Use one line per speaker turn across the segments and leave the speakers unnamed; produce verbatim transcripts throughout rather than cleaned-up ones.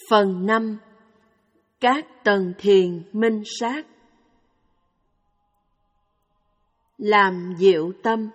Phần năm. Các tầng thiền minh sát. Làm diệu tâm.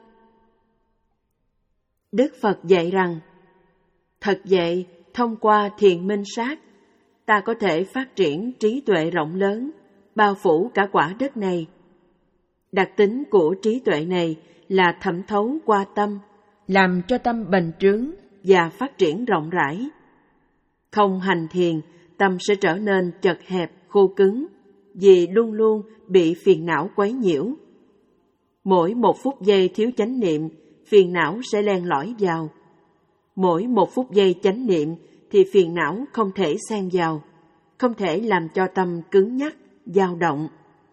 Đức Phật dạy rằng, thật vậy, thông qua thiền minh sát, ta có thể phát triển trí tuệ rộng lớn, bao phủ cả quả đất này. Đặc tính của trí tuệ này là thẩm thấu qua tâm, làm cho tâm bành trướng và phát triển rộng rãi. Không hành thiền, tâm sẽ trở nên chật hẹp, khô cứng, vì luôn luôn bị phiền não quấy nhiễu. Mỗi một phút giây thiếu chánh niệm, phiền não sẽ len lỏi vào. Mỗi một phút giây chánh niệm thì phiền não không thể xen vào, không thể làm cho tâm cứng nhắc, dao động.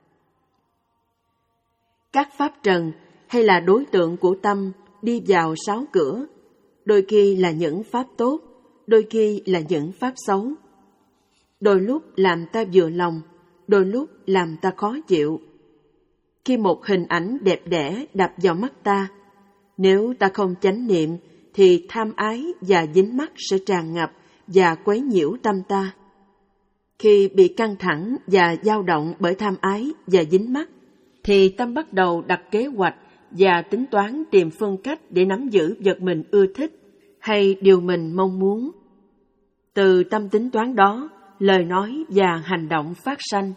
Các pháp trần hay là đối tượng của tâm đi vào sáu cửa, đôi khi là những pháp tốt, đôi khi là những pháp xấu. Đôi lúc làm ta vừa lòng, đôi lúc làm ta khó chịu. Khi một hình ảnh đẹp đẽ đập vào mắt ta, nếu ta không chánh niệm thì tham ái và dính mắc sẽ tràn ngập và quấy nhiễu tâm ta. Khi bị căng thẳng và dao động bởi tham ái và dính mắc, thì tâm bắt đầu đặt kế hoạch và tính toán tìm phương cách để nắm giữ vật mình ưa thích hay điều mình mong muốn. Từ tâm tính toán đó, lời nói và hành động phát sanh.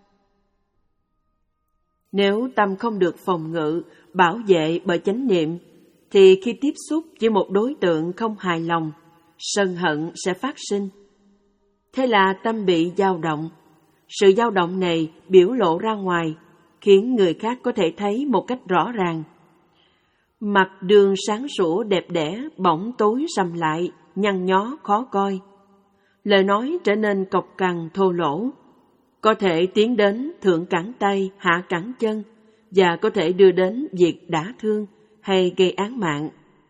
Nếu tâm không được phòng ngự, bảo vệ bởi chánh niệm, thì khi tiếp xúc với một đối tượng không hài lòng, sân hận sẽ phát sinh. Thế là tâm bị dao động. Sự dao động này biểu lộ ra ngoài, khiến người khác có thể thấy một cách rõ ràng. Mặt đường sáng sủa đẹp đẽ bỗng tối sầm lại, nhăn nhó khó coi. Lời nói trở nên cộc cằn thô lỗ, có thể tiến đến thượng cẳng tay, hạ cẳng chân, và có thể đưa đến việc đả thương hay gây án mạng.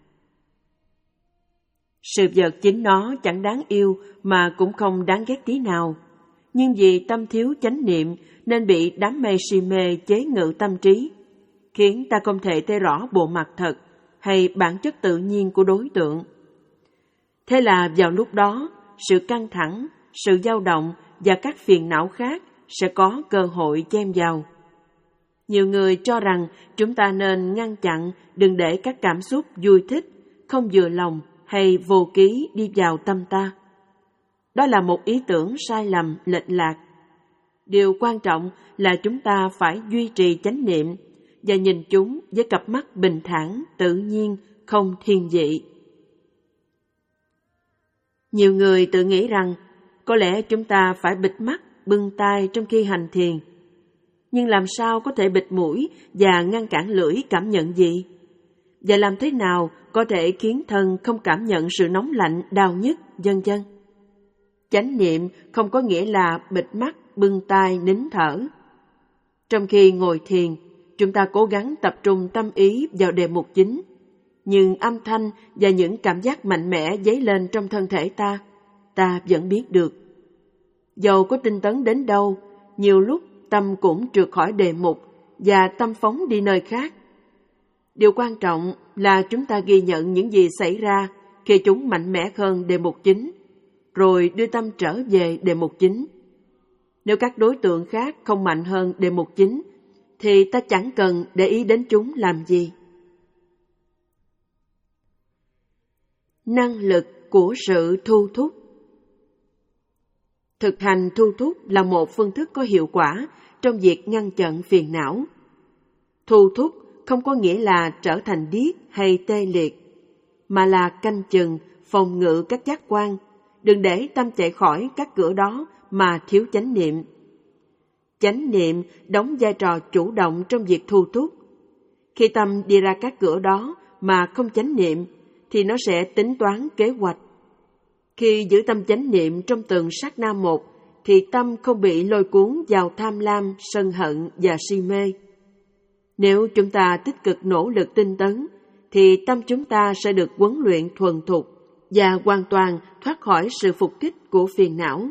Sự vật chính nó chẳng đáng yêu mà cũng không đáng ghét tí nào, nhưng vì tâm thiếu chánh niệm nên bị đám mê si mê chế ngự tâm trí, khiến ta không thể thấy rõ bộ mặt thật hay bản chất tự nhiên của đối tượng. Thế là vào lúc đó, sự căng thẳng, sự dao động và các phiền não khác sẽ có cơ hội chen vào. Nhiều người cho rằng chúng ta nên ngăn chặn đừng để các cảm xúc vui thích, không vừa lòng hay vô ký đi vào tâm ta. Đó là một ý tưởng sai lầm, lệch lạc. Điều quan trọng là chúng ta phải duy trì chánh niệm và nhìn chúng với cặp mắt bình thản, tự nhiên, không thiên vị. Nhiều người tự nghĩ rằng có lẽ chúng ta phải bịt mắt, bưng tai trong khi hành thiền. Nhưng làm sao có thể bịt mũi và ngăn cản lưỡi cảm nhận gì? Và làm thế nào có thể khiến thân không cảm nhận sự nóng lạnh, đau nhức, vân vân? Chánh niệm không có nghĩa là bịt mắt, bưng tai, nín thở. Trong khi ngồi thiền, chúng ta cố gắng tập trung tâm ý vào đề mục chính, nhưng âm thanh và những cảm giác mạnh mẽ dấy lên trong thân thể ta, ta vẫn biết được. Dầu có tinh tấn đến đâu, nhiều lúc tâm cũng trượt khỏi đề mục và tâm phóng đi nơi khác. Điều quan trọng là chúng ta ghi nhận những gì xảy ra khi chúng mạnh mẽ hơn đề mục chính, rồi đưa tâm trở về đề mục chính. Nếu các đối tượng khác không mạnh hơn đề mục chính, thì ta chẳng cần để ý đến chúng làm gì. Năng lực của sự thu thúc. Thực hành thu thúc là một phương thức có hiệu quả trong việc ngăn chặn phiền não. Thu thúc không có nghĩa là trở thành điếc hay tê liệt, mà là canh chừng, phòng ngự các giác quan, đừng để tâm chạy khỏi các cửa đó mà thiếu chánh niệm. Chánh niệm đóng vai trò chủ động trong việc thu thúc. Khi tâm đi ra các cửa đó mà không chánh niệm, thì nó sẽ tính toán kế hoạch. Khi giữ tâm chánh niệm trong từng sát na một, thì tâm không bị lôi cuốn vào tham lam, sân hận và si mê. Nếu chúng ta tích cực nỗ lực tinh tấn, thì tâm chúng ta sẽ được huấn luyện thuần thục và hoàn toàn thoát khỏi sự phục kích của phiền não.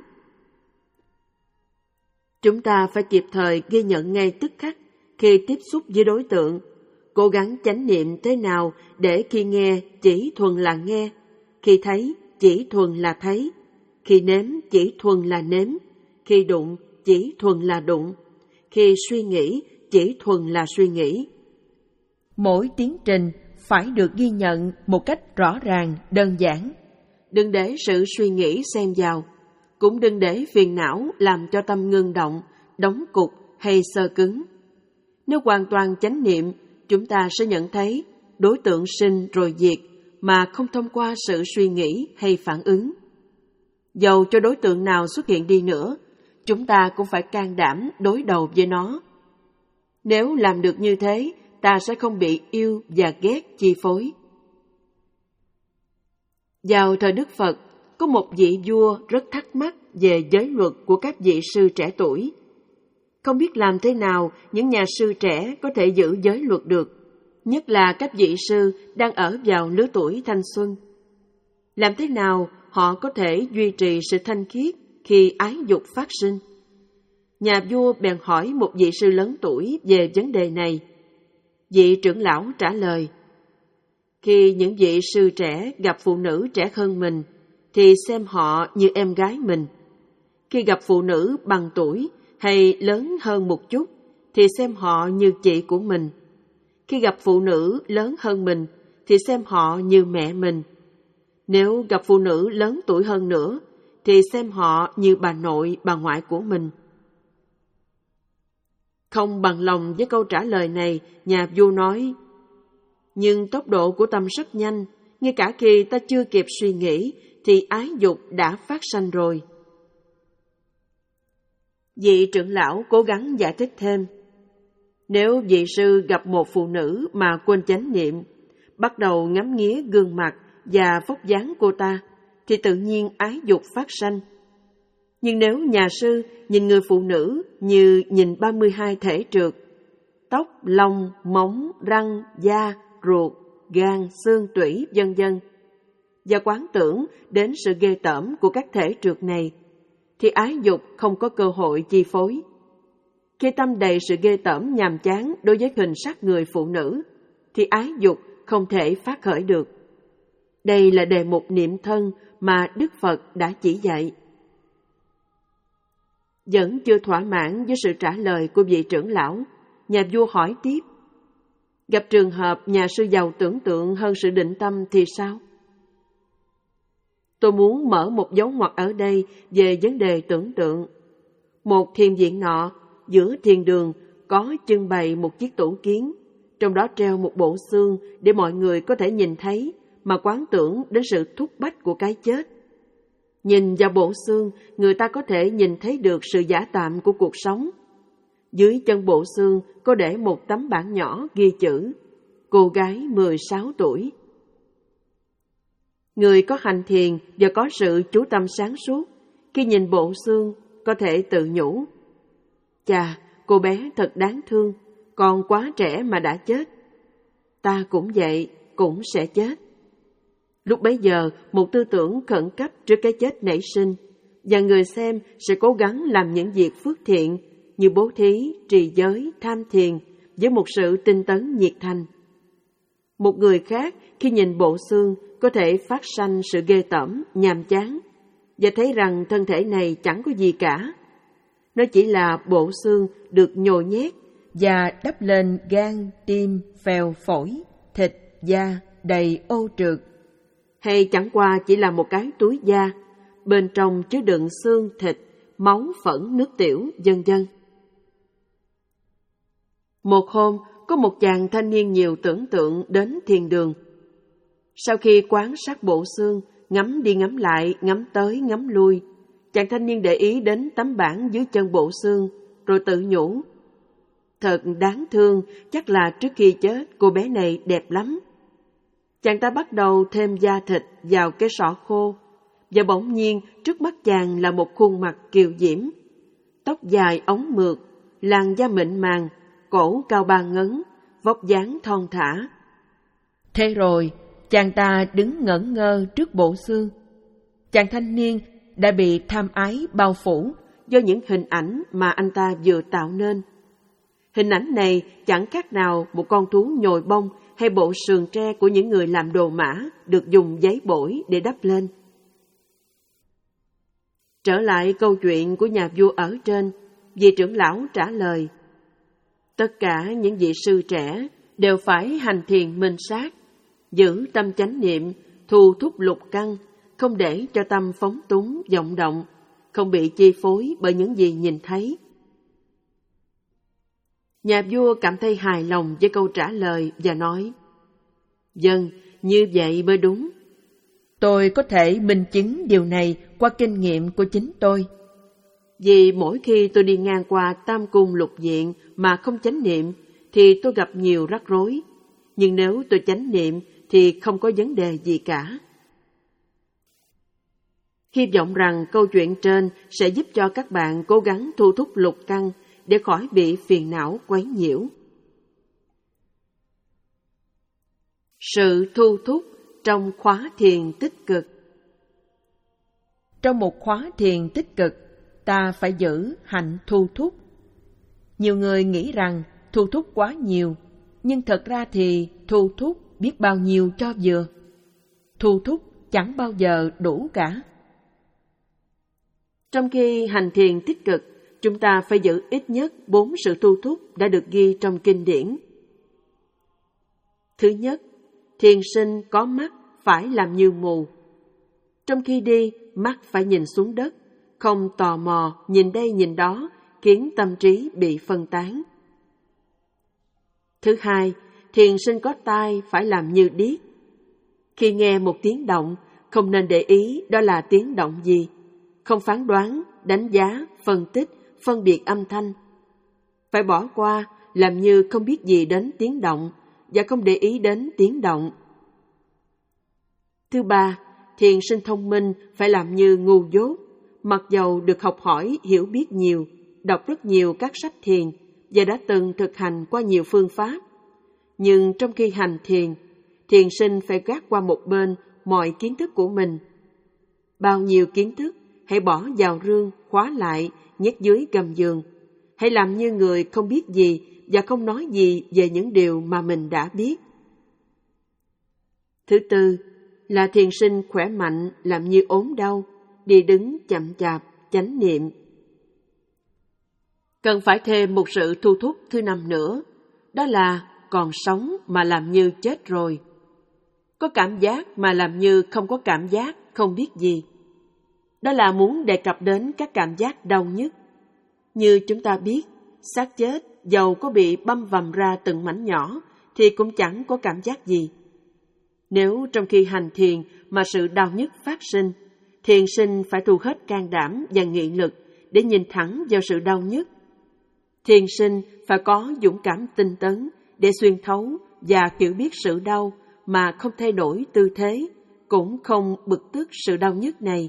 Chúng ta phải kịp thời ghi nhận ngay tức khắc khi tiếp xúc với đối tượng, cố gắng chánh niệm thế nào để khi nghe chỉ thuần là nghe, khi thấy chỉ thuần là thấy, Khi nếm chỉ thuần là nếm, khi đụng chỉ thuần là đụng, khi suy nghĩ chỉ thuần là suy nghĩ. Mỗi tiến trình phải được ghi nhận một cách rõ ràng, đơn giản. Đừng để sự suy nghĩ xen vào, cũng đừng để phiền não làm cho tâm ngưng động, đóng cục hay xơ cứng. Nếu hoàn toàn chánh niệm, chúng ta sẽ nhận thấy đối tượng sinh rồi diệt mà không thông qua sự suy nghĩ hay phản ứng. Dầu cho đối tượng nào xuất hiện đi nữa, chúng ta cũng phải can đảm đối đầu với nó. Nếu làm được như thế, ta sẽ không bị yêu và ghét chi phối. Vào thời Đức Phật, có một vị vua rất thắc mắc về giới luật của các vị sư trẻ tuổi. Không biết làm thế nào những nhà sư trẻ có thể giữ giới luật được, nhất là các vị sư đang ở vào lứa tuổi thanh xuân. Làm thế nào họ có thể duy trì sự thanh khiết khi ái dục phát sinh? Nhà vua bèn hỏi một vị sư lớn tuổi về vấn đề này. Vị trưởng lão trả lời: khi những vị sư trẻ gặp phụ nữ trẻ hơn mình, thì xem họ như em gái mình. Khi gặp phụ nữ bằng tuổi hay lớn hơn một chút, thì xem họ như chị của mình. Khi gặp phụ nữ lớn hơn mình, thì xem họ như mẹ mình. Nếu gặp phụ nữ lớn tuổi hơn nữa, thì xem họ như bà nội, bà ngoại của mình. Không bằng lòng với câu trả lời này, nhà vua nói: nhưng tốc độ của tâm rất nhanh, ngay cả khi ta chưa kịp suy nghĩ, thì ái dục đã phát sanh rồi. Vị trưởng lão cố gắng giải thích thêm: nếu vị sư gặp một phụ nữ mà quên chánh niệm, bắt đầu ngắm nghía gương mặt và vóc dáng cô ta, thì tự nhiên ái dục phát sanh. Nhưng nếu nhà sư nhìn người phụ nữ như nhìn ba mươi hai thể trượt, tóc, lông, móng, răng, da, ruột, gan, xương, tủy, vân vân, và quán tưởng đến sự ghê tởm của các thể trượt này, thì ái dục không có cơ hội chi phối. Khi tâm đầy sự ghê tởm nhàm chán đối với hình sắc người phụ nữ, thì ái dục không thể phát khởi được. Đây là đề mục niệm thân mà Đức Phật đã chỉ dạy. Vẫn chưa thỏa mãn với sự trả lời của vị trưởng lão, nhà vua hỏi tiếp: gặp trường hợp nhà sư giàu tưởng tượng hơn sự định tâm thì sao? Tôi muốn mở một dấu ngoặc ở đây về vấn đề tưởng tượng. Một thiền viện nọ, giữa thiền đường có trưng bày một chiếc tủ kiến, trong đó treo một bộ xương để mọi người có thể nhìn thấy mà quán tưởng đến sự thúc bách của cái chết. Nhìn vào bộ xương, người ta có thể nhìn thấy được sự giả tạm của cuộc sống. Dưới chân bộ xương có để một tấm bảng nhỏ ghi chữ: cô gái mười sáu tuổi. Người có hành thiền và có sự chú tâm sáng suốt, khi nhìn bộ xương có thể tự nhủ: chà, cô bé thật đáng thương, còn quá trẻ mà đã chết. Ta cũng vậy, cũng sẽ chết. Lúc bấy giờ, một tư tưởng khẩn cấp trước cái chết nảy sinh, và người xem sẽ cố gắng làm những việc phước thiện như bố thí, trì giới, tham thiền với một sự tinh tấn nhiệt thành. Một người khác khi nhìn bộ xương có thể phát sanh sự ghê tởm, nhàm chán và thấy rằng thân thể này chẳng có gì cả. Nó chỉ là bộ xương được nhồi nhét và đắp lên gan, tim, phèo, phổi, thịt, da đầy ô trượt. Hay chẳng qua chỉ là một cái túi da, bên trong chứa đựng xương, thịt, máu, phẫn, nước tiểu, vân vân. Một hôm, có một chàng thanh niên nhiều tưởng tượng đến thiền đường. Sau khi quan sát bộ xương, ngắm đi ngắm lại, ngắm tới ngắm lui, chàng thanh niên để ý đến tấm bảng dưới chân bộ xương, rồi tự nhủ: thật đáng thương, chắc là trước khi chết cô bé này đẹp lắm. Chàng ta bắt đầu thêm da thịt vào cái sọ khô, và bỗng nhiên trước mắt chàng là một khuôn mặt kiều diễm, tóc dài ống mượt, làn da mịn màng, cổ cao ba ngấn, vóc dáng thon thả. Thế rồi, chàng ta đứng ngẩn ngơ trước bộ xương. Chàng thanh niên đã bị tham ái bao phủ do những hình ảnh mà anh ta vừa tạo nên. Hình ảnh này chẳng khác nào một con thú nhồi bông hay bộ sườn tre của những người làm đồ mã được dùng giấy bổi để đắp lên. Trở lại câu chuyện của nhà vua ở trên, vị trưởng lão trả lời: tất cả những vị sư trẻ đều phải hành thiền minh sát, giữ tâm chánh niệm, thu thúc lục căn, không để cho tâm phóng túng vọng động, không bị chi phối bởi những gì nhìn thấy. Nhà vua cảm thấy hài lòng với câu trả lời và nói: vâng, như vậy mới đúng. Tôi có thể minh chứng điều này qua kinh nghiệm của chính tôi. Vì mỗi khi tôi đi ngang qua tam cung lục viện mà không chánh niệm thì tôi gặp nhiều rắc rối. Nhưng nếu tôi chánh niệm thì không có vấn đề gì cả. Hy vọng rằng câu chuyện trên sẽ giúp cho các bạn cố gắng thu thúc lục căn để khỏi bị phiền não quấy nhiễu. Sự thu thúc trong khóa thiền tích cực. Trong một khóa thiền tích cực, ta phải giữ hạnh thu thúc. Nhiều người nghĩ rằng thu thúc quá nhiều, nhưng thật ra thì thu thúc biết bao nhiêu cho vừa. Thu thúc chẳng bao giờ đủ cả. Trong khi hành thiền tích cực, chúng ta phải giữ ít nhất bốn sự thu thúc đã được ghi trong kinh điển. Thứ nhất, thiền sinh có mắt phải làm như mù. Trong khi đi, mắt phải nhìn xuống đất, không tò mò nhìn đây nhìn đó, khiến tâm trí bị phân tán. Thứ hai, thiền sinh có tai phải làm như điếc. Khi nghe một tiếng động, không nên để ý đó là tiếng động gì, không phán đoán, đánh giá, phân tích, phân biệt âm thanh. Phải bỏ qua, làm như không biết gì đến tiếng động và không để ý đến tiếng động. Thứ ba, thiền sinh thông minh phải làm như ngu dốt, mặc dầu được học hỏi hiểu biết nhiều, đọc rất nhiều các sách thiền và đã từng thực hành qua nhiều phương pháp. Nhưng trong khi hành thiền, thiền sinh phải gác qua một bên mọi kiến thức của mình. Bao nhiêu kiến thức, hãy bỏ vào rương, khóa lại, nhét dưới gầm giường. Hãy làm như người không biết gì và không nói gì về những điều mà mình đã biết. Thứ tư, là thiền sinh khỏe mạnh làm như ốm đau, đi đứng chậm chạp, chánh niệm. Cần phải thêm một sự thu thúc thứ năm nữa, đó là còn sống mà làm như chết rồi. Có cảm giác mà làm như không có cảm giác, không biết gì. Đó là muốn đề cập đến các cảm giác đau nhức. Như chúng ta biết, xác chết dầu có bị băm vằm ra từng mảnh nhỏ thì cũng chẳng có cảm giác gì. Nếu trong khi hành thiền mà sự đau nhức phát sinh, thiền sinh phải thu hết can đảm và nghị lực để nhìn thẳng vào sự đau nhức. Thiền sinh phải có dũng cảm tinh tấn để xuyên thấu và hiểu biết sự đau mà không thay đổi tư thế, cũng không bực tức sự đau nhức này.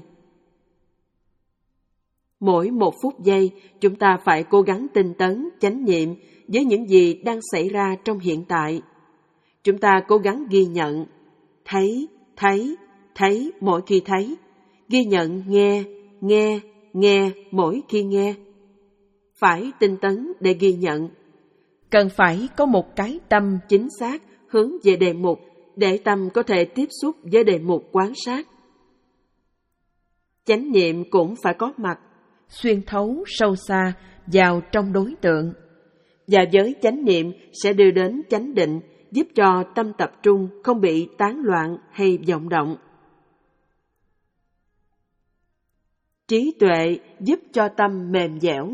Mỗi một phút giây, chúng ta phải cố gắng tinh tấn, chánh niệm với những gì đang xảy ra trong hiện tại. Chúng ta cố gắng ghi nhận, thấy, thấy, thấy mỗi khi thấy, ghi nhận nghe, nghe, nghe mỗi khi nghe. Phải tinh tấn để ghi nhận. Cần phải có một cái tâm chính xác hướng về đề mục để tâm có thể tiếp xúc với đề mục quán sát. Chánh niệm cũng phải có mặt, xuyên thấu sâu xa vào trong đối tượng. Và với chánh niệm sẽ đưa đến chánh định, giúp cho tâm tập trung không bị tán loạn hay vọng động. Trí tuệ giúp cho tâm mềm dẻo.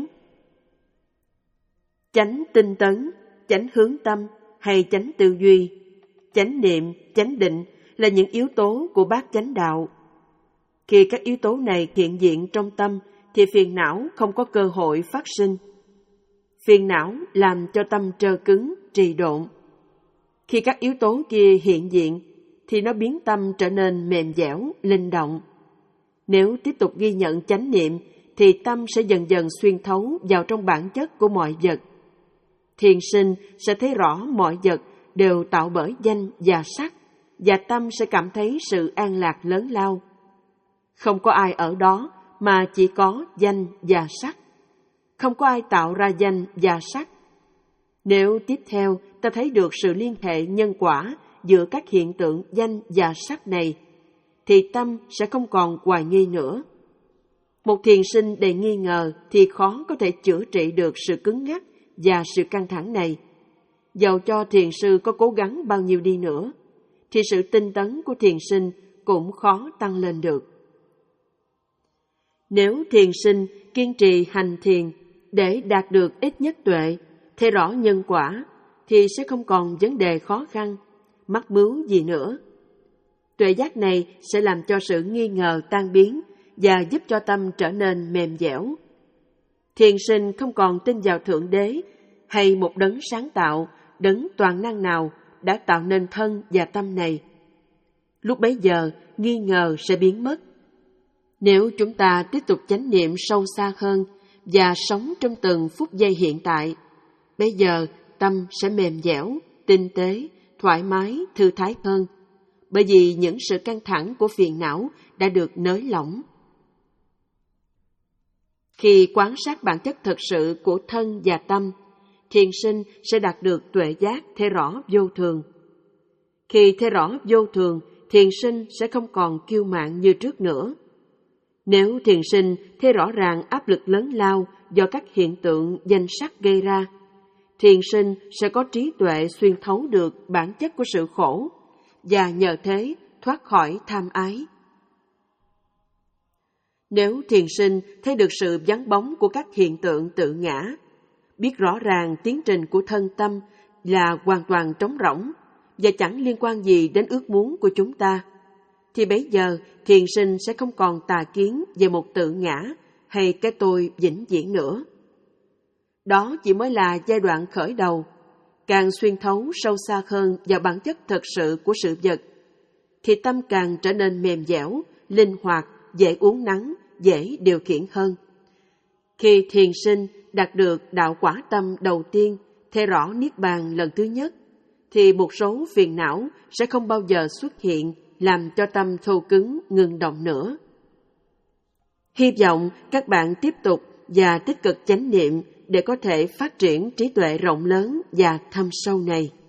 Chánh tinh tấn, chánh hướng tâm hay chánh tư duy, chánh niệm, chánh định là những yếu tố của bát chánh đạo. Khi các yếu tố này hiện diện trong tâm thì phiền não không có cơ hội phát sinh. Phiền não làm cho tâm trơ cứng, trì độn. Khi các yếu tố kia hiện diện thì nó biến tâm trở nên mềm dẻo, linh động. Nếu tiếp tục ghi nhận chánh niệm thì tâm sẽ dần dần xuyên thấu vào trong bản chất của mọi vật. Thiền sinh sẽ thấy rõ mọi vật đều tạo bởi danh và sắc, và tâm sẽ cảm thấy sự an lạc lớn lao. Không có ai ở đó mà chỉ có danh và sắc. Không có ai tạo ra danh và sắc. Nếu tiếp theo ta thấy được sự liên hệ nhân quả giữa các hiện tượng danh và sắc này, thì tâm sẽ không còn hoài nghi nữa. Một thiền sinh đầy nghi ngờ thì khó có thể chữa trị được sự cứng ngắc và sự căng thẳng này. Dầu cho thiền sư có cố gắng bao nhiêu đi nữa, thì sự tinh tấn của thiền sinh cũng khó tăng lên được. Nếu thiền sinh kiên trì hành thiền để đạt được ít nhất tuệ, thấy rõ nhân quả, thì sẽ không còn vấn đề khó khăn, mắc mứu gì nữa. Tuệ giác này sẽ làm cho sự nghi ngờ tan biến và giúp cho tâm trở nên mềm dẻo. Thiền sinh không còn tin vào Thượng Đế hay một đấng sáng tạo, đấng toàn năng nào đã tạo nên thân và tâm này. Lúc bấy giờ, nghi ngờ sẽ biến mất. Nếu chúng ta tiếp tục chánh niệm sâu xa hơn và sống trong từng phút giây hiện tại, bây giờ tâm sẽ mềm dẻo, tinh tế, thoải mái, thư thái hơn, bởi vì những sự căng thẳng của phiền não đã được nới lỏng. Khi quan sát bản chất thực sự của thân và tâm, thiền sinh sẽ đạt được tuệ giác thấy rõ vô thường. Khi thấy rõ vô thường, thiền sinh sẽ không còn kiêu mạn như trước nữa. Nếu thiền sinh thấy rõ ràng áp lực lớn lao do các hiện tượng danh sắc gây ra, thiền sinh sẽ có trí tuệ xuyên thấu được bản chất của sự khổ và nhờ thế thoát khỏi tham ái. Nếu thiền sinh thấy được sự vắng bóng của các hiện tượng tự ngã, biết rõ ràng tiến trình của thân tâm là hoàn toàn trống rỗng và chẳng liên quan gì đến ước muốn của chúng ta, thì bấy giờ thiền sinh sẽ không còn tà kiến về một tự ngã hay cái tôi vĩnh viễn nữa. Đó chỉ mới là giai đoạn khởi đầu. Càng xuyên thấu sâu xa hơn vào bản chất thật sự của sự vật, thì tâm càng trở nên mềm dẻo, linh hoạt, dễ uốn nắn, dễ điều khiển hơn. Khi thiền sinh đạt được đạo quả tâm đầu tiên, thấy rõ Niết Bàn lần thứ nhất, thì một số phiền não sẽ không bao giờ xuất hiện, làm cho tâm thô cứng, ngừng động nữa. Hy vọng các bạn tiếp tục và tích cực chánh niệm để có thể phát triển trí tuệ rộng lớn và thâm sâu này.